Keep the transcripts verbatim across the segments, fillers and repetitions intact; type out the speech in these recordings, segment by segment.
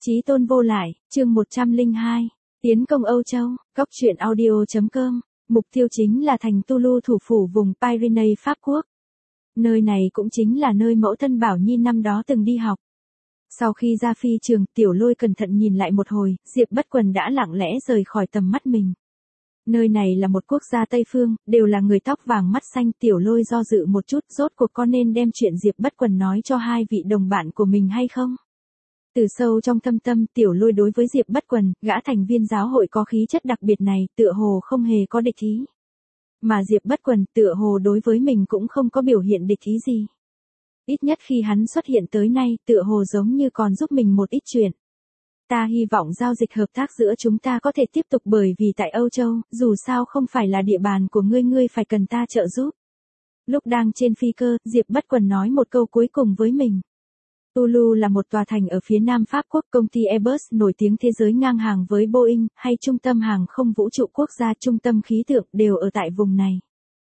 Chí tôn vô lại, chương một trăm lẻ hai, tiến công Âu Châu, góc truyện audio chấm com, mục tiêu chính là thành Toulouse thủ phủ vùng Pyrénées Pháp Quốc. Nơi này cũng chính là nơi mẫu thân Bảo Nhi năm đó từng đi học. Sau khi ra phi trường, Tiểu Lôi cẩn thận nhìn lại một hồi, Diệp Bất Quần đã lặng lẽ rời khỏi tầm mắt mình. Nơi này là một quốc gia Tây Phương, đều là người tóc vàng mắt xanh. Tiểu Lôi do dự một chút, rốt cuộc có nên đem chuyện Diệp Bất Quần nói cho hai vị đồng bạn của mình hay không? Từ sâu trong thâm tâm, Tiểu Lôi đối với Diệp Bất Quần, gã thành viên giáo hội có khí chất đặc biệt này, tựa hồ không hề có địch ý. Mà Diệp Bất Quần, tựa hồ đối với mình cũng không có biểu hiện địch ý gì. Ít nhất khi hắn xuất hiện tới nay, tựa hồ giống như còn giúp mình một ít chuyện. Ta hy vọng giao dịch hợp tác giữa chúng ta có thể tiếp tục, bởi vì tại Âu Châu, dù sao không phải là địa bàn của ngươi, ngươi phải cần ta trợ giúp. Lúc đang trên phi cơ, Diệp Bất Quần nói một câu cuối cùng với mình. Toulouse là một tòa thành ở phía nam Pháp Quốc, công ty Airbus nổi tiếng thế giới ngang hàng với Boeing, hay trung tâm hàng không vũ trụ quốc gia, trung tâm khí tượng đều ở tại vùng này.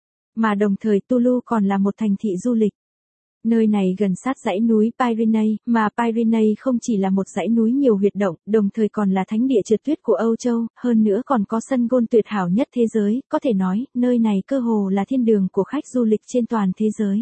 Mà đồng thời Toulouse còn là một thành thị du lịch. Nơi này gần sát dãy núi Pyrénées, mà Pyrénées không chỉ là một dãy núi nhiều huyệt động, đồng thời còn là thánh địa trượt tuyết của Âu Châu, hơn nữa còn có sân golf tuyệt hảo nhất thế giới, có thể nói, nơi này cơ hồ là thiên đường của khách du lịch trên toàn thế giới.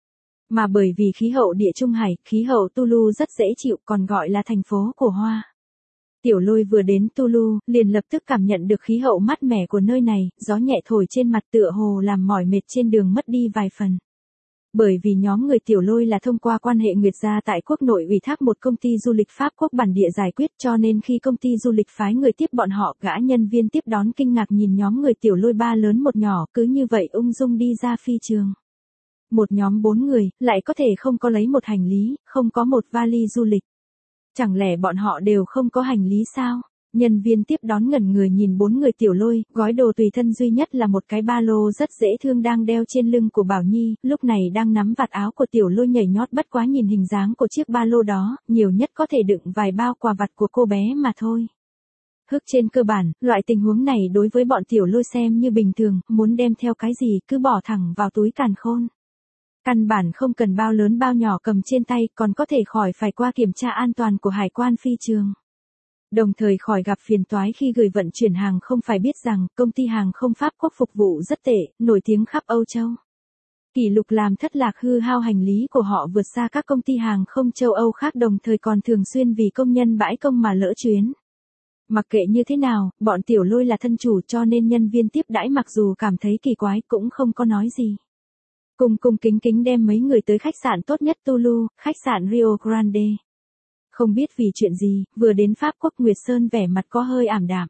Mà bởi vì khí hậu địa trung hải, khí hậu Toulouse rất dễ chịu, còn gọi là thành phố của hoa. Tiểu Lôi vừa đến Toulouse, liền lập tức cảm nhận được khí hậu mát mẻ của nơi này, gió nhẹ thổi trên mặt tựa hồ làm mỏi mệt trên đường mất đi vài phần. Bởi vì nhóm người Tiểu Lôi là thông qua quan hệ nguyệt gia tại quốc nội ủy thác một công ty du lịch Pháp Quốc bản địa giải quyết, cho nên khi công ty du lịch phái người tiếp bọn họ, gã nhân viên tiếp đón kinh ngạc nhìn nhóm người Tiểu Lôi ba lớn một nhỏ, cứ như vậy ung dung đi ra phi trường. Một nhóm bốn người, lại có thể không có lấy một hành lý, không có một vali du lịch. Chẳng lẽ bọn họ đều không có hành lý sao? Nhân viên tiếp đón ngẩn người nhìn bốn người Tiểu Lôi, gói đồ tùy thân duy nhất là một cái ba lô rất dễ thương đang đeo trên lưng của Bảo Nhi, lúc này đang nắm vạt áo của Tiểu Lôi nhảy nhót, bất quá nhìn hình dáng của chiếc ba lô đó, nhiều nhất có thể đựng vài bao quà vặt của cô bé mà thôi. Hức trên cơ bản, loại tình huống này đối với bọn Tiểu Lôi xem như bình thường, muốn đem theo cái gì cứ bỏ thẳng vào túi càn khôn. Căn bản không cần bao lớn bao nhỏ cầm trên tay, còn có thể khỏi phải qua kiểm tra an toàn của hải quan phi trường. Đồng thời khỏi gặp phiền toái khi gửi vận chuyển hàng không. Phải biết rằng, công ty hàng không Pháp Quốc phục vụ rất tệ, nổi tiếng khắp Âu Châu. Kỷ lục làm thất lạc hư hao hành lý của họ vượt xa các công ty hàng không châu Âu khác, đồng thời còn thường xuyên vì công nhân bãi công mà lỡ chuyến. Mặc kệ như thế nào, bọn Tiểu Lôi là thân chủ, cho nên nhân viên tiếp đãi mặc dù cảm thấy kỳ quái cũng không có nói gì. Cùng cùng kính kính đem mấy người tới khách sạn tốt nhất Toulouse, khách sạn Rio Grande. Không biết vì chuyện gì, vừa đến Pháp Quốc Nguyệt Sơn vẻ mặt có hơi ảm đạm.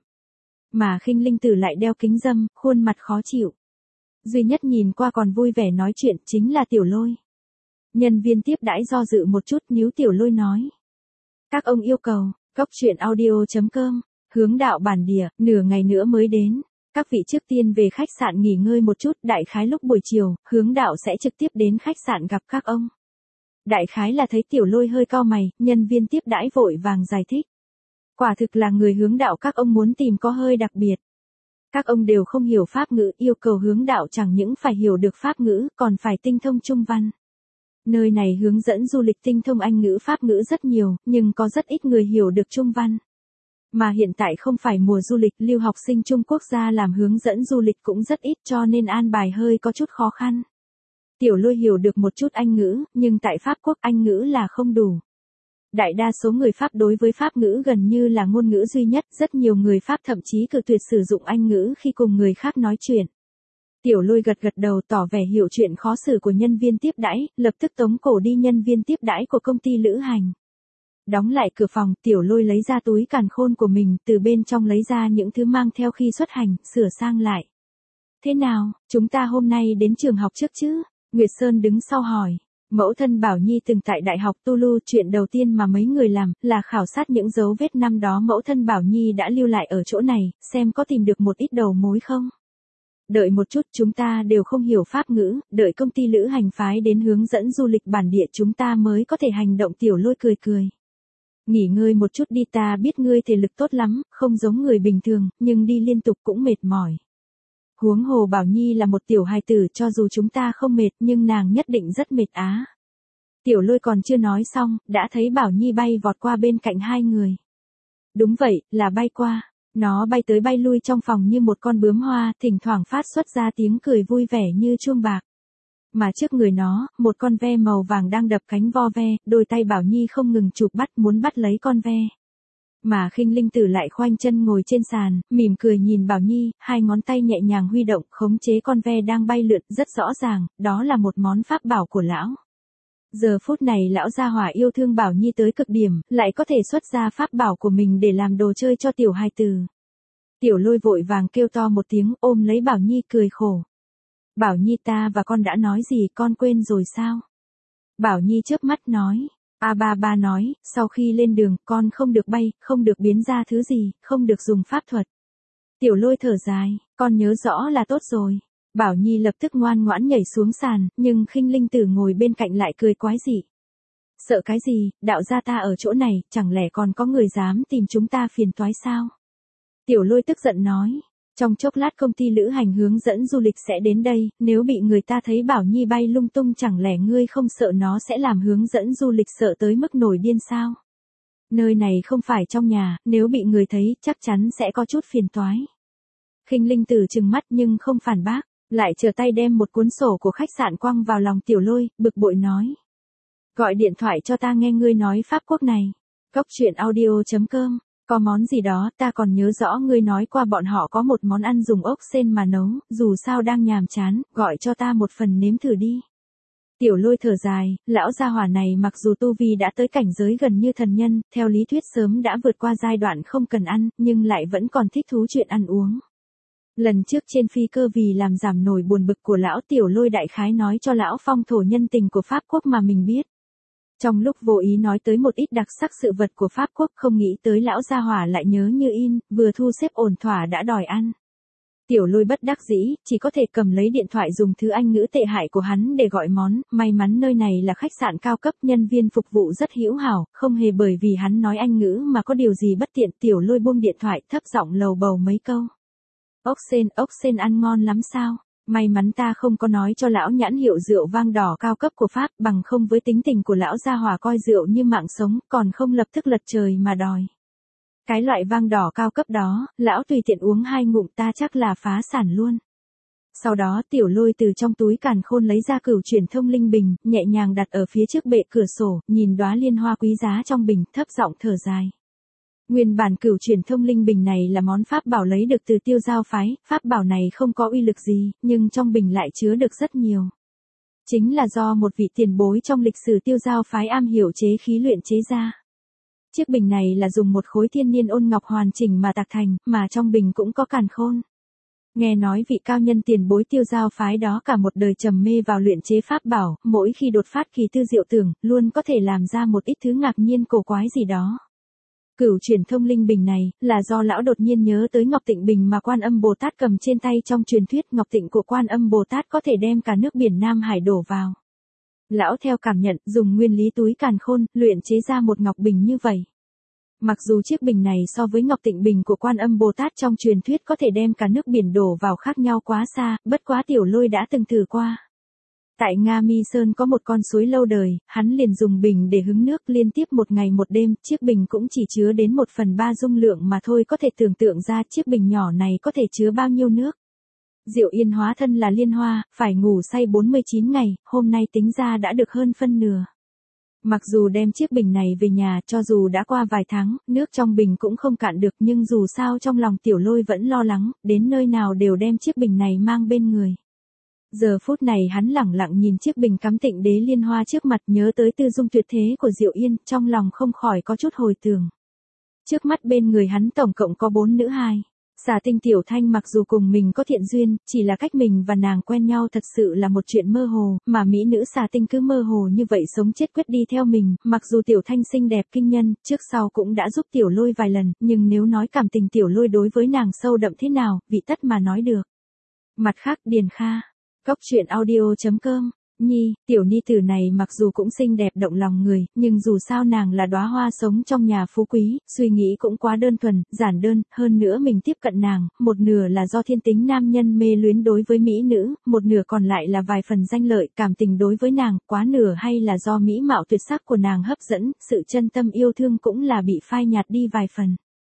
Mà Khinh Linh Tử lại đeo kính râm, khuôn mặt khó chịu. Duy nhất nhìn qua còn vui vẻ nói chuyện chính là Tiểu Lôi. Nhân viên tiếp đãi do dự một chút, níu Tiểu Lôi nói. Các ông yêu cầu, góc truyện audio chấm com, hướng đạo bản địa, nửa ngày nữa mới đến. Các vị trước tiên về khách sạn nghỉ ngơi một chút, đại khái lúc buổi chiều, hướng đạo sẽ trực tiếp đến khách sạn gặp các ông. Đại khái là thấy Tiểu Lôi hơi cau mày, nhân viên tiếp đãi vội vàng giải thích. Quả thực là người hướng đạo các ông muốn tìm có hơi đặc biệt. Các ông đều không hiểu Pháp ngữ, yêu cầu hướng đạo chẳng những phải hiểu được Pháp ngữ, còn phải tinh thông Trung văn. Nơi này hướng dẫn du lịch tinh thông Anh ngữ Pháp ngữ rất nhiều, nhưng có rất ít người hiểu được Trung văn. Mà hiện tại không phải mùa du lịch, lưu học sinh Trung Quốc gia làm hướng dẫn du lịch cũng rất ít, cho nên an bài hơi có chút khó khăn. Tiểu Lôi hiểu được một chút Anh ngữ, nhưng tại Pháp Quốc Anh ngữ là không đủ. Đại đa số người Pháp đối với Pháp ngữ gần như là ngôn ngữ duy nhất, rất nhiều người Pháp thậm chí cự tuyệt sử dụng Anh ngữ khi cùng người khác nói chuyện. Tiểu Lôi gật gật đầu tỏ vẻ hiểu chuyện khó xử của nhân viên tiếp đãi, lập tức tống cổ đi nhân viên tiếp đãi của công ty lữ hành. Đóng lại cửa phòng, Tiểu Lôi lấy ra túi càn khôn của mình, từ bên trong lấy ra những thứ mang theo khi xuất hành, sửa sang lại. Thế nào, chúng ta hôm nay đến trường học trước chứ? Nguyệt Sơn đứng sau hỏi. Mẫu thân Bảo Nhi từng tại Đại học Toulouse, chuyện đầu tiên mà mấy người làm, là khảo sát những dấu vết năm đó mẫu thân Bảo Nhi đã lưu lại ở chỗ này, xem có tìm được một ít đầu mối không. Đợi một chút, chúng ta đều không hiểu Pháp ngữ, đợi công ty lữ hành phái đến hướng dẫn du lịch bản địa chúng ta mới có thể hành động. Tiểu Lôi cười cười. Nghỉ ngơi một chút đi, ta biết ngươi thể lực tốt lắm, không giống người bình thường, nhưng đi liên tục cũng mệt mỏi. Huống hồ Bảo Nhi là một tiểu hài tử, cho dù chúng ta không mệt nhưng nàng nhất định rất mệt á. Tiểu Lôi còn chưa nói xong, đã thấy Bảo Nhi bay vọt qua bên cạnh hai người. Đúng vậy, là bay qua. Nó bay tới bay lui trong phòng như một con bướm hoa, thỉnh thoảng phát xuất ra tiếng cười vui vẻ như chuông bạc. Mà trước người nó, một con ve màu vàng đang đập cánh vo ve, đôi tay Bảo Nhi không ngừng chụp bắt muốn bắt lấy con ve. Mà Khinh Linh Tử lại khoanh chân ngồi trên sàn, mỉm cười nhìn Bảo Nhi, hai ngón tay nhẹ nhàng huy động, khống chế con ve đang bay lượn, rất rõ ràng, đó là một món pháp bảo của lão. Giờ phút này lão gia hỏa yêu thương Bảo Nhi tới cực điểm, lại có thể xuất ra pháp bảo của mình để làm đồ chơi cho tiểu hài tử. Tiểu Lôi vội vàng kêu to một tiếng, ôm lấy Bảo Nhi cười khổ. Bảo Nhi, ta và con đã nói gì, con quên rồi sao? Bảo Nhi chớp mắt nói. A ba ba nói, sau khi lên đường, con không được bay, không được biến ra thứ gì, không được dùng pháp thuật. Tiểu Lôi thở dài, con nhớ rõ là tốt rồi. Bảo Nhi lập tức ngoan ngoãn nhảy xuống sàn, nhưng Khinh Linh Tử ngồi bên cạnh lại cười quái dị. Sợ cái gì, đạo gia ta ở chỗ này, chẳng lẽ còn có người dám tìm chúng ta phiền toái sao? Tiểu Lôi tức giận nói. Trong chốc lát công ty lữ hành hướng dẫn du lịch sẽ đến đây, nếu bị người ta thấy Bảo Nhi bay lung tung chẳng lẽ ngươi không sợ nó sẽ làm hướng dẫn du lịch sợ tới mức nổi điên sao? Nơi này không phải trong nhà, nếu bị người thấy chắc chắn sẽ có chút phiền toái. Khinh Linh Tử trừng mắt nhưng không phản bác, lại trở tay đem một cuốn sổ của khách sạn quăng vào lòng Tiểu Lôi, bực bội nói. Gọi điện thoại cho ta nghe ngươi nói Pháp Quốc này. Cốc truyện audio chấm com. Có món gì đó, ta còn nhớ rõ ngươi nói qua bọn họ có một món ăn dùng ốc sên mà nấu, dù sao đang nhàm chán, gọi cho ta một phần nếm thử đi. Tiểu Lôi thở dài, lão gia hỏa này mặc dù tu vi đã tới cảnh giới gần như thần nhân, theo lý thuyết sớm đã vượt qua giai đoạn không cần ăn, nhưng lại vẫn còn thích thú chuyện ăn uống. Lần trước trên phi cơ vì làm giảm nổi buồn bực của lão, Tiểu Lôi đại khái nói cho lão phong thổ nhân tình của Pháp Quốc mà mình biết. Trong lúc vô ý nói tới một ít đặc sắc sự vật của Pháp Quốc, không nghĩ tới lão gia hỏa lại nhớ như in, vừa thu xếp ổn thỏa đã đòi ăn. Tiểu Lôi bất đắc dĩ, chỉ có thể cầm lấy điện thoại dùng thứ Anh ngữ tệ hại của hắn để gọi món, may mắn nơi này là khách sạn cao cấp, nhân viên phục vụ rất hữu hảo, không hề bởi vì hắn nói Anh ngữ mà có điều gì bất tiện. Tiểu Lôi buông điện thoại, thấp giọng lầu bầu mấy câu. Ốc sên, ốc sên ăn ngon lắm sao? May mắn ta không có nói cho lão nhãn hiệu rượu vang đỏ cao cấp của Pháp, bằng không với tính tình của lão gia hỏa coi rượu như mạng sống, còn không lập tức lật trời mà đòi. Cái loại vang đỏ cao cấp đó, lão tùy tiện uống hai ngụm ta chắc là phá sản luôn. Sau đó Tiểu Lôi từ trong túi càn khôn lấy ra cửu truyền thông linh bình, nhẹ nhàng đặt ở phía trước bệ cửa sổ, nhìn đóa liên hoa quý giá trong bình, thấp giọng thở dài. Nguyên bản cửu truyền thông linh bình này là món pháp bảo lấy được từ Tiêu Giao phái, pháp bảo này không có uy lực gì, nhưng trong bình lại chứa được rất nhiều. Chính là do một vị tiền bối trong lịch sử Tiêu Giao phái am hiểu chế khí luyện chế ra. Chiếc bình này là dùng một khối thiên niên ôn ngọc hoàn chỉnh mà tạc thành, mà trong bình cũng có càn khôn. Nghe nói vị cao nhân tiền bối Tiêu Giao phái đó cả một đời trầm mê vào luyện chế pháp bảo, mỗi khi đột phát kỳ tư diệu tưởng, luôn có thể làm ra một ít thứ ngạc nhiên cổ quái gì đó. Cửu truyền thông linh bình này, là do lão đột nhiên nhớ tới Ngọc Tịnh Bình mà Quan Âm Bồ Tát cầm trên tay trong truyền thuyết Ngọc Tịnh của Quan Âm Bồ Tát có thể đem cả nước biển Nam Hải đổ vào. Lão theo cảm nhận, dùng nguyên lý túi càn khôn, luyện chế ra một ngọc bình như vậy. Mặc dù chiếc bình này so với Ngọc Tịnh Bình của Quan Âm Bồ Tát trong truyền thuyết có thể đem cả nước biển đổ vào khác nhau quá xa, bất quá Tiểu Lôi đã từng thử qua. Tại Nga Mi Sơn có một con suối lâu đời, hắn liền dùng bình để hứng nước liên tiếp một ngày một đêm, chiếc bình cũng chỉ chứa đến một phần ba dung lượng mà thôi, có thể tưởng tượng ra chiếc bình nhỏ này có thể chứa bao nhiêu nước. Diệu Yên hóa thân là liên hoa, phải ngủ say bốn mươi chín ngày, hôm nay tính ra đã được hơn phân nửa. Mặc dù đem chiếc bình này về nhà, cho dù đã qua vài tháng, nước trong bình cũng không cạn được, nhưng dù sao trong lòng Tiểu Lôi vẫn lo lắng, đến nơi nào đều đem chiếc bình này mang bên người. Giờ phút này hắn lẳng lặng nhìn chiếc bình cắm Tịnh Đế liên hoa trước mặt, nhớ tới tư dung tuyệt thế của Diệu Yên, trong lòng không khỏi có chút hồi tưởng. Trước mắt bên người hắn tổng cộng có bốn nữ hài. Xà Tinh Tiểu Thanh mặc dù cùng mình có thiện duyên, chỉ là cách mình và nàng quen nhau thật sự là một chuyện mơ hồ, mà mỹ nữ Xà Tinh cứ mơ hồ như vậy sống chết quyết đi theo mình, mặc dù Tiểu Thanh xinh đẹp kinh nhân, trước sau cũng đã giúp Tiểu Lôi vài lần, nhưng nếu nói cảm tình Tiểu Lôi đối với nàng sâu đậm thế nào, vị tất mà nói được. Mặt khác Điền Kha, Cốc truyện audio chấm com. Nhi, tiểu ni tử này mặc dù cũng xinh đẹp động lòng người, nhưng dù sao nàng là đóa hoa sống trong nhà phú quý, suy nghĩ cũng quá đơn thuần, giản đơn, hơn nữa mình tiếp cận nàng, một nửa là do thiên tính nam nhân mê luyến đối với mỹ nữ, một nửa còn lại là vài phần danh lợi, cảm tình đối với nàng, quá nửa hay là do mỹ mạo tuyệt sắc của nàng hấp dẫn, sự chân tâm yêu thương cũng là bị phai nhạt đi vài phần.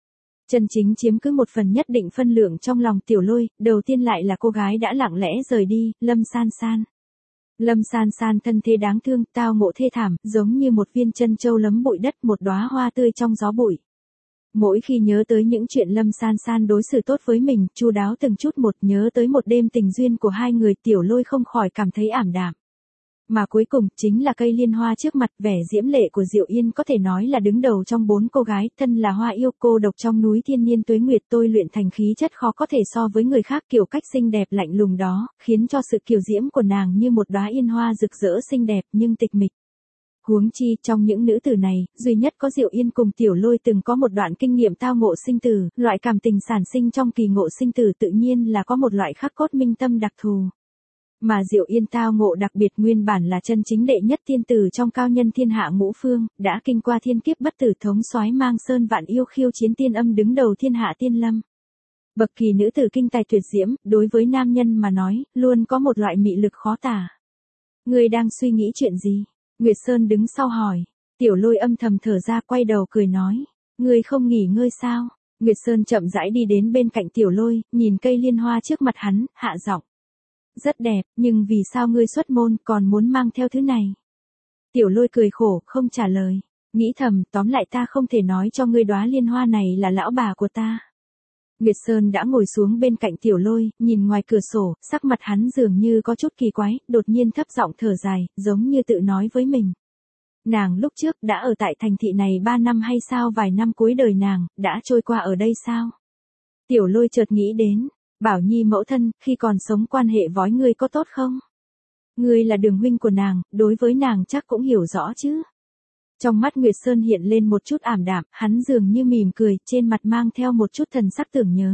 Chân chính chiếm cứ một phần nhất định phân lượng trong lòng Tiểu Lôi, đầu tiên lại là cô gái đã lặng lẽ rời đi, Lâm San San. Lâm San San thân thế đáng thương, tao ngộ thê thảm, giống như một viên chân châu lấm bụi đất, một đóa hoa tươi trong gió bụi. Mỗi khi nhớ tới những chuyện Lâm San San đối xử tốt với mình, chu đáo từng chút một, nhớ tới một đêm tình duyên của hai người, Tiểu Lôi không khỏi cảm thấy ảm đạm. Mà cuối cùng, chính là cây liên hoa trước mặt, vẻ diễm lệ của Diệu Yên có thể nói là đứng đầu trong bốn cô gái, thân là hoa yêu cô độc trong núi thiên niên tuế nguyệt, tôi luyện thành khí chất khó có thể so với người khác, kiểu cách xinh đẹp lạnh lùng đó, khiến cho sự kiều diễm của nàng như một đóa yên hoa rực rỡ xinh đẹp nhưng tịch mịch. Huống chi, trong những nữ tử này, duy nhất có Diệu Yên cùng Tiểu Lôi từng có một đoạn kinh nghiệm tao ngộ sinh tử, loại cảm tình sản sinh trong kỳ ngộ sinh tử tự nhiên là có một loại khắc cốt minh tâm đặc thù. Mà Diệu Yên tao ngộ đặc biệt nguyên bản là chân chính đệ nhất tiên tử trong cao nhân thiên hạ ngũ phương, đã kinh qua thiên kiếp bất tử thống soái mang sơn vạn yêu khiêu chiến tiên âm đứng đầu thiên hạ tiên lâm. Bậc kỳ nữ tử kinh tài tuyệt diễm, đối với nam nhân mà nói, luôn có một loại mị lực khó tả. Ngươi đang suy nghĩ chuyện gì? Nguyệt Sơn đứng sau hỏi. Tiểu Lôi âm thầm thở ra, quay đầu cười nói. Ngươi không nghỉ ngơi sao? Nguyệt Sơn chậm rãi đi đến bên cạnh Tiểu Lôi, nhìn cây liên hoa trước mặt hắn, hạ giọng. Rất đẹp, nhưng vì sao ngươi xuất môn còn muốn mang theo thứ này? Tiểu Lôi cười khổ, không trả lời. Nghĩ thầm, tóm lại ta không thể nói cho ngươi đóa liên hoa này là lão bà của ta. Nguyệt Sơn đã ngồi xuống bên cạnh Tiểu Lôi, nhìn ngoài cửa sổ, sắc mặt hắn dường như có chút kỳ quái, đột nhiên thấp giọng thở dài, giống như tự nói với mình. Nàng lúc trước đã ở tại thành thị này ba năm hay sao, vài năm cuối đời nàng, đã trôi qua ở đây sao? Tiểu Lôi chợt nghĩ đến, Bảo Nhi mẫu thân, khi còn sống quan hệ với ngươi có tốt không? Ngươi là đường huynh của nàng, đối với nàng chắc cũng hiểu rõ chứ? Trong mắt Nguyệt Sơn hiện lên một chút ảm đạm, hắn dường như mỉm cười, trên mặt mang theo một chút thần sắc tưởng nhớ.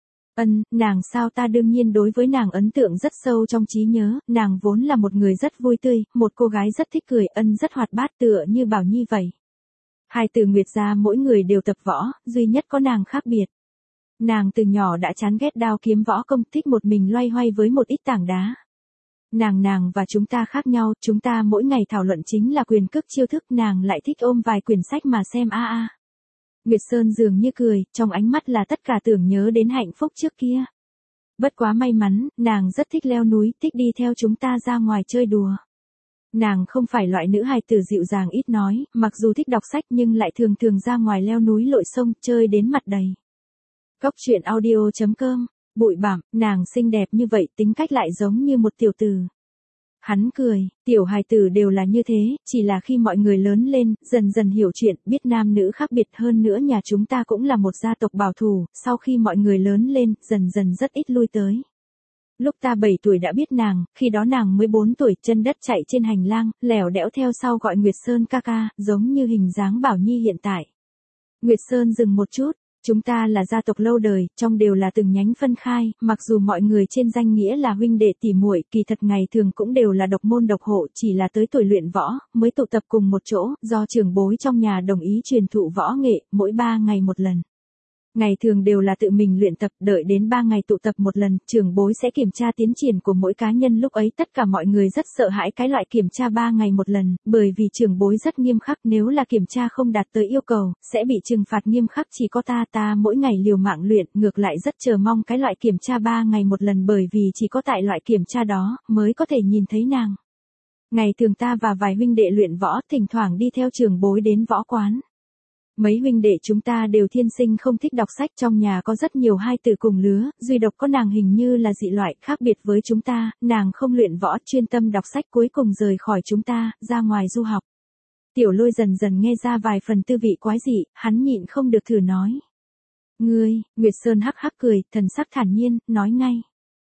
Ân, nàng sao, ta đương nhiên đối với nàng ấn tượng rất sâu trong trí nhớ, nàng vốn là một người rất vui tươi, một cô gái rất thích cười, ân rất hoạt bát tựa như Bảo Nhi vậy. Hai từ Nguyệt gia mỗi người đều tập võ, duy nhất có nàng khác biệt. Nàng từ nhỏ đã chán ghét đao kiếm võ công, thích một mình loay hoay với một ít tảng đá. Nàng nàng và chúng ta khác nhau, chúng ta mỗi ngày thảo luận chính là quyền cước chiêu thức, nàng lại thích ôm vài quyển sách mà xem a a. Nguyệt Sơn dường như cười, trong ánh mắt là tất cả tưởng nhớ đến hạnh phúc trước kia. Bất quá may mắn, nàng rất thích leo núi, thích đi theo chúng ta ra ngoài chơi đùa. Nàng không phải loại nữ hài tử dịu dàng ít nói, mặc dù thích đọc sách nhưng lại thường thường ra ngoài leo núi lội sông, chơi đến mặt đầy. Cốc truyện audio chấm com, bụi bặm, nàng xinh đẹp như vậy, tính cách lại giống như một tiểu tử. Hắn cười, tiểu hài tử đều là như thế, chỉ là khi mọi người lớn lên, dần dần hiểu chuyện, biết nam nữ khác biệt, hơn nữa nhà chúng ta cũng là một gia tộc bảo thủ, sau khi mọi người lớn lên, dần dần rất ít lui tới. Lúc ta bảy tuổi đã biết nàng, khi đó nàng mới bốn tuổi, chân đất chạy trên hành lang, lẻo đẽo theo sau gọi Nguyệt Sơn ca ca, giống như hình dáng Bảo Nhi hiện tại. Nguyệt Sơn dừng một chút. Chúng ta là gia tộc lâu đời, trong đều là từng nhánh phân khai, mặc dù mọi người trên danh nghĩa là huynh đệ tỷ muội, kỳ thật ngày thường cũng đều là độc môn độc hộ, chỉ là tới tuổi luyện võ, mới tụ tập cùng một chỗ, do trưởng bối trong nhà đồng ý truyền thụ võ nghệ, mỗi ba ngày một lần. Ngày thường đều là tự mình luyện tập, đợi đến ba ngày tụ tập một lần, trưởng bối sẽ kiểm tra tiến triển của mỗi cá nhân, lúc ấy tất cả mọi người rất sợ hãi cái loại kiểm tra ba ngày một lần, bởi vì trưởng bối rất nghiêm khắc, nếu là kiểm tra không đạt tới yêu cầu, sẽ bị trừng phạt nghiêm khắc, chỉ có ta ta mỗi ngày liều mạng luyện, ngược lại rất chờ mong cái loại kiểm tra ba ngày một lần, bởi vì chỉ có tại loại kiểm tra đó, mới có thể nhìn thấy nàng. Ngày thường ta và vài huynh đệ luyện võ, thỉnh thoảng đi theo trưởng bối đến võ quán. Mấy huynh đệ chúng ta đều thiên sinh không thích đọc sách, trong nhà có rất nhiều hai tử cùng lứa, duy độc có nàng hình như là dị loại, khác biệt với chúng ta, nàng không luyện võ, chuyên tâm đọc sách, cuối cùng rời khỏi chúng ta, ra ngoài du học. Tiểu Lôi dần dần nghe ra vài phần tư vị quái dị, hắn nhịn không được thử nói. Ngươi, Nguyệt Sơn hắc hắc cười, thần sắc thản nhiên, nói ngay.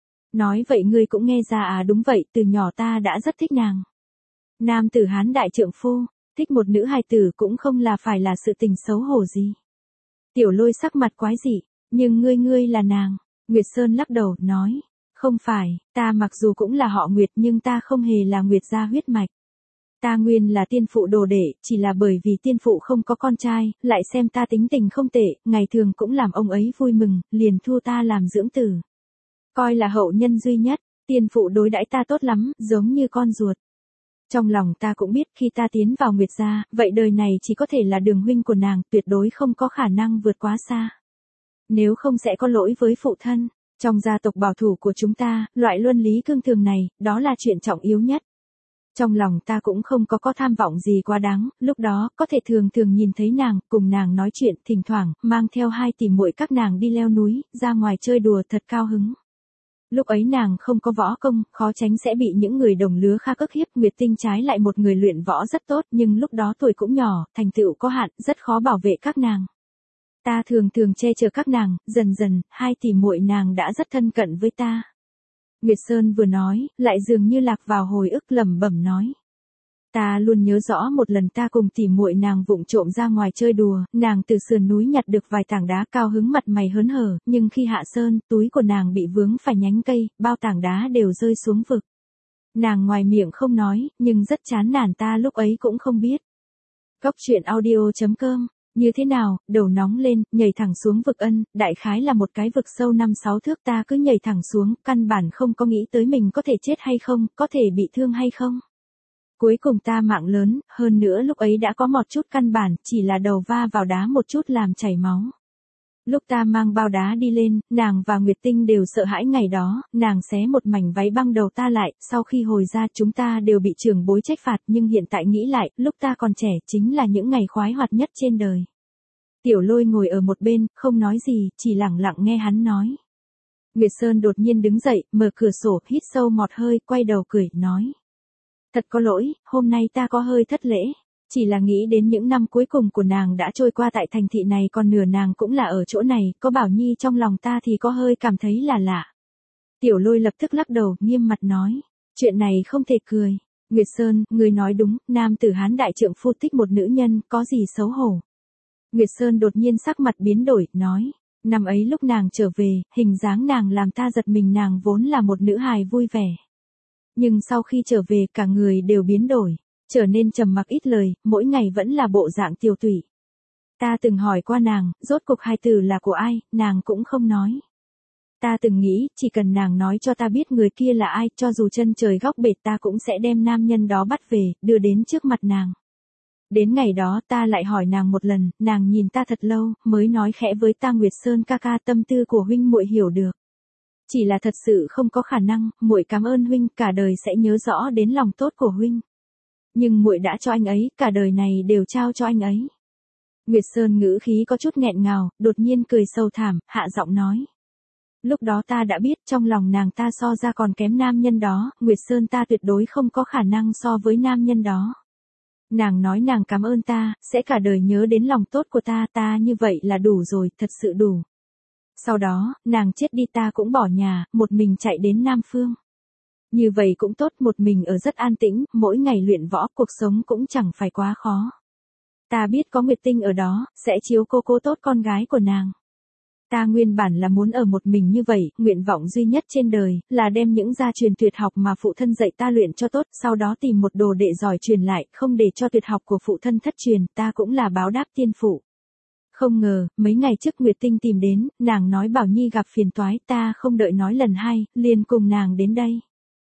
Nói vậy ngươi cũng nghe ra à? Đúng vậy, từ nhỏ ta đã rất thích nàng. Nam tử Hán đại trượng phu. Thích một nữ hài tử cũng không là phải là sự tình xấu hổ gì. Tiểu Lôi sắc mặt quái dị, nhưng ngươi ngươi là nàng. Nguyệt Sơn lắc đầu, nói, không phải, ta mặc dù cũng là họ Nguyệt nhưng ta không hề là Nguyệt gia huyết mạch. Ta nguyên là tiên phụ đồ đệ, chỉ là bởi vì tiên phụ không có con trai, lại xem ta tính tình không tệ, ngày thường cũng làm ông ấy vui mừng, liền thu ta làm dưỡng tử. Coi là hậu nhân duy nhất, tiên phụ đối đãi ta tốt lắm, giống như con ruột. Trong lòng ta cũng biết khi ta tiến vào Nguyệt gia, vậy đời này chỉ có thể là đường huynh của nàng, tuyệt đối không có khả năng vượt quá xa. Nếu không sẽ có lỗi với phụ thân. Trong gia tộc bảo thủ của chúng ta, loại luân lý cương thường này, đó là chuyện trọng yếu nhất. Trong lòng ta cũng không có có tham vọng gì quá đáng, lúc đó, có thể thường thường nhìn thấy nàng, cùng nàng nói chuyện, thỉnh thoảng, mang theo hai tỷ muội các nàng đi leo núi, ra ngoài chơi đùa thật cao hứng. Lúc ấy nàng không có võ công, khó tránh sẽ bị những người đồng lứa khác ức hiếp, Nguyệt Tinh trái lại một người luyện võ rất tốt, nhưng lúc đó tuổi cũng nhỏ, thành tựu có hạn, rất khó bảo vệ các nàng. Ta thường thường che chở các nàng, dần dần, hai tỷ muội nàng đã rất thân cận với ta. Nguyệt Sơn vừa nói, lại dường như lạc vào hồi ức lẩm bẩm nói. Ta luôn nhớ rõ một lần ta cùng tỷ muội nàng vụng trộm ra ngoài chơi đùa, nàng từ sườn núi nhặt được vài tảng đá cao hứng mặt mày hớn hở, nhưng khi hạ sơn, túi của nàng bị vướng phải nhánh cây, bao tảng đá đều rơi xuống vực. Nàng ngoài miệng không nói, nhưng rất chán nản, ta lúc ấy cũng không biết. Góc truyện audio chấm com. Như thế nào, đầu nóng lên, nhảy thẳng xuống vực ân, đại khái là một cái vực sâu năm sáu thước, ta cứ nhảy thẳng xuống, căn bản không có nghĩ tới mình có thể chết hay không, có thể bị thương hay không. Cuối cùng ta mạng lớn, hơn nữa lúc ấy đã có một chút căn bản, chỉ là đầu va vào đá một chút làm chảy máu. Lúc ta mang bao đá đi lên, nàng và Nguyệt Tinh đều sợ hãi ngày đó, nàng xé một mảnh váy băng đầu ta lại, sau khi hồi ra chúng ta đều bị trưởng bối trách phạt, nhưng hiện tại nghĩ lại, lúc ta còn trẻ chính là những ngày khoái hoạt nhất trên đời. Tiểu Lôi ngồi ở một bên, không nói gì, chỉ lặng lặng nghe hắn nói. Nguyệt Sơn đột nhiên đứng dậy, mở cửa sổ, hít sâu một hơi, quay đầu cười, nói. Thật có lỗi, hôm nay ta có hơi thất lễ. Chỉ là nghĩ đến những năm cuối cùng của nàng đã trôi qua tại thành thị này, còn nửa nàng cũng là ở chỗ này, có Bảo Nhi trong lòng ta thì có hơi cảm thấy là lạ. Tiểu Lôi lập tức lắc đầu, nghiêm mặt nói, chuyện này không thể cười. Nguyệt Sơn, người nói đúng, nam tử Hán đại trượng phu thích một nữ nhân, có gì xấu hổ. Nguyệt Sơn đột nhiên sắc mặt biến đổi, nói, năm ấy lúc nàng trở về, hình dáng nàng làm ta giật mình, nàng vốn là một nữ hài vui vẻ. Nhưng sau khi trở về cả người đều biến đổi. Trở nên trầm mặc ít lời, mỗi ngày vẫn là bộ dạng tiều tụy. Ta từng hỏi qua nàng, rốt cuộc hai từ là của ai, nàng cũng không nói. Ta từng nghĩ, chỉ cần nàng nói cho ta biết người kia là ai, cho dù chân trời góc bể ta cũng sẽ đem nam nhân đó bắt về, đưa đến trước mặt nàng. Đến ngày đó ta lại hỏi nàng một lần, nàng nhìn ta thật lâu, mới nói khẽ với ta, Nguyệt Sơn ca ca, tâm tư của huynh muội hiểu được. Chỉ là thật sự không có khả năng, muội cảm ơn huynh, cả đời sẽ nhớ rõ đến lòng tốt của huynh. Nhưng muội đã cho anh ấy, cả đời này đều trao cho anh ấy. Nguyệt Sơn ngữ khí có chút nghẹn ngào, đột nhiên cười sâu thẳm, hạ giọng nói. Lúc đó ta đã biết trong lòng nàng ta so ra còn kém nam nhân đó, Nguyệt Sơn ta tuyệt đối không có khả năng so với nam nhân đó. Nàng nói nàng cảm ơn ta, sẽ cả đời nhớ đến lòng tốt của ta, ta như vậy là đủ rồi, thật sự đủ. Sau đó, nàng chết đi ta cũng bỏ nhà, một mình chạy đến Nam Phương. Như vậy cũng tốt, một mình ở rất an tĩnh, mỗi ngày luyện võ, cuộc sống cũng chẳng phải quá khó. Ta biết có Nguyệt Tinh ở đó, sẽ chiếu cố cố tốt con gái của nàng. Ta nguyên bản là muốn ở một mình như vậy, nguyện vọng duy nhất trên đời, là đem những gia truyền tuyệt học mà phụ thân dạy ta luyện cho tốt, sau đó tìm một đồ đệ giỏi truyền lại, không để cho tuyệt học của phụ thân thất truyền, ta cũng là báo đáp tiên phụ. Không ngờ, mấy ngày trước Nguyệt Tinh tìm đến, nàng nói Bảo Nhi gặp phiền toái, ta không đợi nói lần hai, liền cùng nàng đến đây.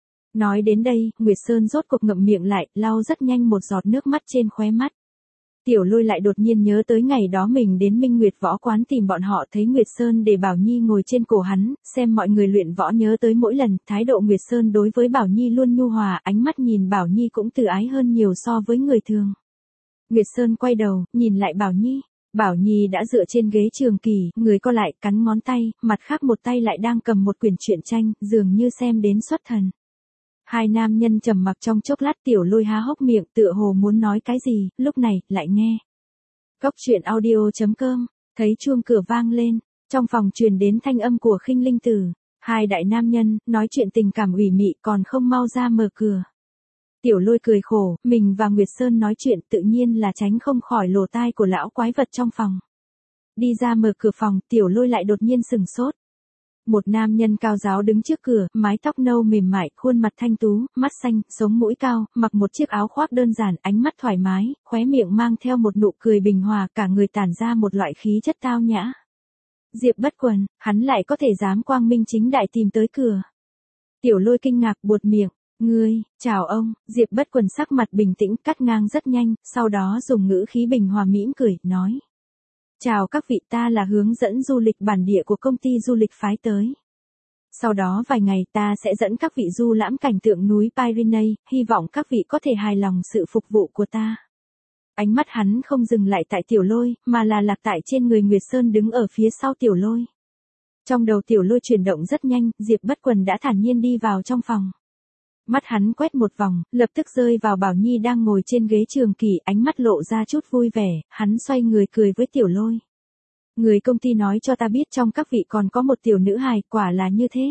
Nói đến đây, Nguyệt Sơn rốt cuộc ngậm miệng lại, lau rất nhanh một giọt nước mắt trên khóe mắt. Tiểu Lôi lại đột nhiên nhớ tới ngày đó mình đến Minh Nguyệt võ quán tìm bọn họ, thấy Nguyệt Sơn để Bảo Nhi ngồi trên cổ hắn, xem mọi người luyện võ, nhớ tới mỗi lần, thái độ Nguyệt Sơn đối với Bảo Nhi luôn nhu hòa, ánh mắt nhìn Bảo Nhi cũng từ ái hơn nhiều so với người thường. Nguyệt Sơn quay đầu, nhìn lại Bảo Nhi. Bảo Nhi đã dựa trên ghế trường kỳ, người co lại, cắn ngón tay, mặt khác một tay lại đang cầm một quyển truyện tranh, dường như xem đến xuất thần. Hai nam nhân trầm mặc trong chốc lát, Tiểu Lôi há hốc miệng, tựa hồ muốn nói cái gì, lúc này, lại nghe. Góc truyện audio chấm com, thấy chuông cửa vang lên, trong phòng truyền đến thanh âm của Khinh Linh Tử. Hai đại nam nhân, nói chuyện tình cảm ủy mị còn không mau ra mở cửa. Tiểu Lôi cười khổ, mình và Nguyệt Sơn nói chuyện tự nhiên là tránh không khỏi lỗ tai của lão quái vật trong phòng. Đi ra mở cửa phòng, Tiểu Lôi lại đột nhiên sừng sốt. Một nam nhân cao ráo đứng trước cửa, mái tóc nâu mềm mại, khuôn mặt thanh tú, mắt xanh, sống mũi cao, mặc một chiếc áo khoác đơn giản, ánh mắt thoải mái, khóe miệng mang theo một nụ cười bình hòa, cả người tản ra một loại khí chất tao nhã. Diệp Bất Quần, hắn lại có thể dám quang minh chính đại tìm tới cửa. Tiểu Lôi kinh ngạc buột miệng. Ngươi, chào ông, Diệp Bất Quần sắc mặt bình tĩnh, cắt ngang rất nhanh, sau đó dùng ngữ khí bình hòa mỉm cười, nói. Chào các vị, ta là hướng dẫn du lịch bản địa của công ty du lịch phái tới. Sau đó vài ngày ta sẽ dẫn các vị du lãm cảnh tượng núi Pyrenees, hy vọng các vị có thể hài lòng sự phục vụ của ta. Ánh mắt hắn không dừng lại tại Tiểu Lôi, mà là lạc tại trên người Nguyệt Sơn đứng ở phía sau Tiểu Lôi. Trong đầu Tiểu Lôi chuyển động rất nhanh, Diệp Bất Quần đã thản nhiên đi vào trong phòng. Mắt hắn quét một vòng, lập tức rơi vào Bảo Nhi đang ngồi trên ghế trường kỷ, ánh mắt lộ ra chút vui vẻ, hắn xoay người cười với Tiểu Lôi. Người công ty nói cho ta biết trong các vị còn có một tiểu nữ hài, quả là như thế.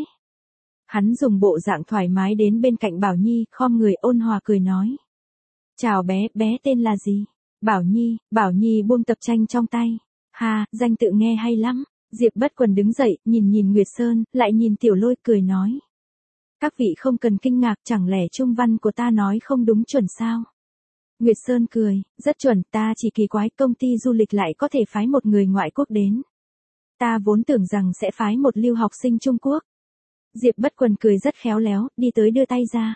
Hắn dùng bộ dạng thoải mái đến bên cạnh Bảo Nhi, khom người ôn hòa cười nói. Chào bé, bé tên là gì? Bảo Nhi. Bảo Nhi buông tập tranh trong tay. Ha, danh tự nghe hay lắm. Diệp Bất Quần đứng dậy, nhìn nhìn Nguyệt Sơn, lại nhìn Tiểu Lôi cười nói. Các vị không cần kinh ngạc, chẳng lẽ trung văn của ta nói không đúng chuẩn sao? Nguyệt Sơn cười, rất chuẩn, ta chỉ kỳ quái công ty du lịch lại có thể phái một người ngoại quốc đến. Ta vốn tưởng rằng sẽ phái một lưu học sinh Trung Quốc. Diệp Bất Quần cười rất khéo léo, đi tới đưa tay ra.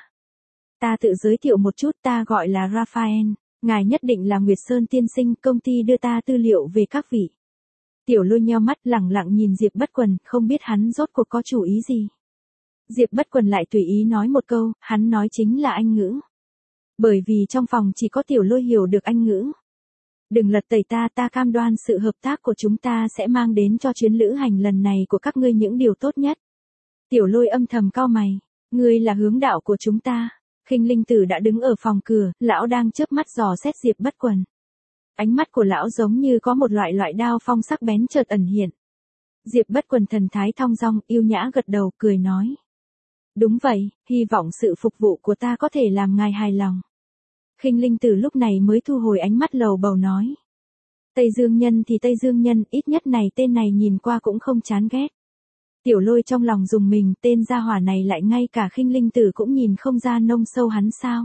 Ta tự giới thiệu một chút, ta gọi là Raphael, ngài nhất định là Nguyệt Sơn tiên sinh, công ty đưa ta tư liệu về các vị. Tiểu Lôi nheo mắt lẳng lặng nhìn Diệp Bất Quần, không biết hắn rốt cuộc có chủ ý gì. Diệp Bất Quần lại tùy ý nói một câu, hắn nói chính là Anh ngữ. Bởi vì trong phòng chỉ có Tiểu Lôi hiểu được Anh ngữ. Đừng lật tẩy ta, ta cam đoan sự hợp tác của chúng ta sẽ mang đến cho chuyến lữ hành lần này của các ngươi những điều tốt nhất. Tiểu Lôi âm thầm cau mày, ngươi là hướng đạo của chúng ta. Khinh Linh Tử đã đứng ở phòng cửa, lão đang chớp mắt dò xét Diệp Bất Quần. Ánh mắt của lão giống như có một loại loại đao phong sắc bén chợt ẩn hiện. Diệp Bất Quần thần thái thong dong, yêu nhã gật đầu, cười nói. Đúng vậy, hy vọng sự phục vụ của ta có thể làm ngài hài lòng. Khinh Linh Tử lúc này mới thu hồi ánh mắt lầu bầu nói. Tây Dương Nhân thì Tây Dương Nhân, ít nhất này tên này nhìn qua cũng không chán ghét. Tiểu Lôi trong lòng dùng mình, tên gia hỏa này lại ngay cả Khinh Linh Tử cũng nhìn không ra nông sâu hắn sao.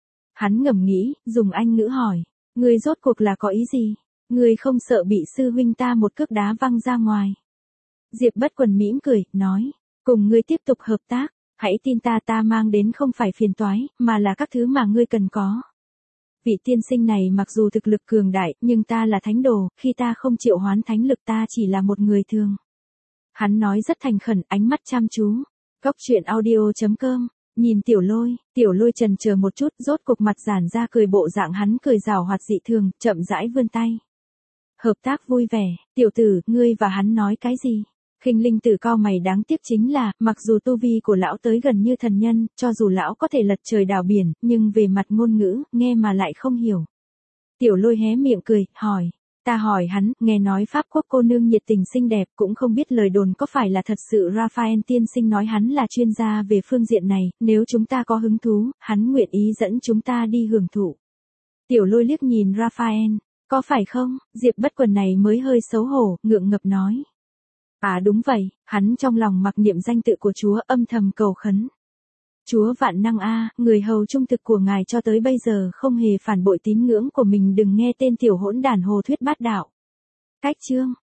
Hắn ngẫm nghĩ, dùng Anh ngữ hỏi, ngươi rốt cuộc là có ý gì? Ngươi không sợ bị sư huynh ta một cước đá văng ra ngoài? Diệp Bất Quần mỉm cười, nói, cùng ngươi tiếp tục hợp tác, hãy tin ta, ta mang đến không phải phiền toái, mà là các thứ mà ngươi cần có. Vị tiên sinh này mặc dù thực lực cường đại, nhưng ta là thánh đồ, khi ta không triệu hoán thánh lực ta chỉ là một người thường. Hắn nói rất thành khẩn, ánh mắt chăm chú. Góc truyện audio chấm com, nhìn Tiểu Lôi, Tiểu Lôi chần chờ một chút, rốt cục mặt giãn ra cười, bộ dạng hắn cười rào hoạt dị thường, chậm rãi vươn tay. Hợp tác vui vẻ, tiểu tử, ngươi và hắn nói cái gì? Khinh Linh Tử cau mày, đáng tiếc chính là, mặc dù tu vi của lão tới gần như thần nhân, cho dù lão có thể lật trời đào biển, nhưng về mặt ngôn ngữ, nghe mà lại không hiểu. Tiểu Lôi hé miệng cười, hỏi. Ta hỏi hắn, nghe nói Pháp quốc cô nương nhiệt tình xinh đẹp, cũng không biết lời đồn có phải là thật sự. Raphael tiên sinh nói hắn là chuyên gia về phương diện này, nếu chúng ta có hứng thú, hắn nguyện ý dẫn chúng ta đi hưởng thụ. Tiểu Lôi liếc nhìn Raphael, có phải không? Diệp Bất Quần này mới hơi xấu hổ, ngượng ngập nói. À đúng vậy, hắn trong lòng mặc niệm danh tự của Chúa, âm thầm cầu khấn. Chúa vạn năng a, người hầu trung thực của ngài cho tới bây giờ không hề phản bội tín ngưỡng của mình, đừng nghe tên tiểu hỗn đản hồ thuyết bát đạo. Cách chương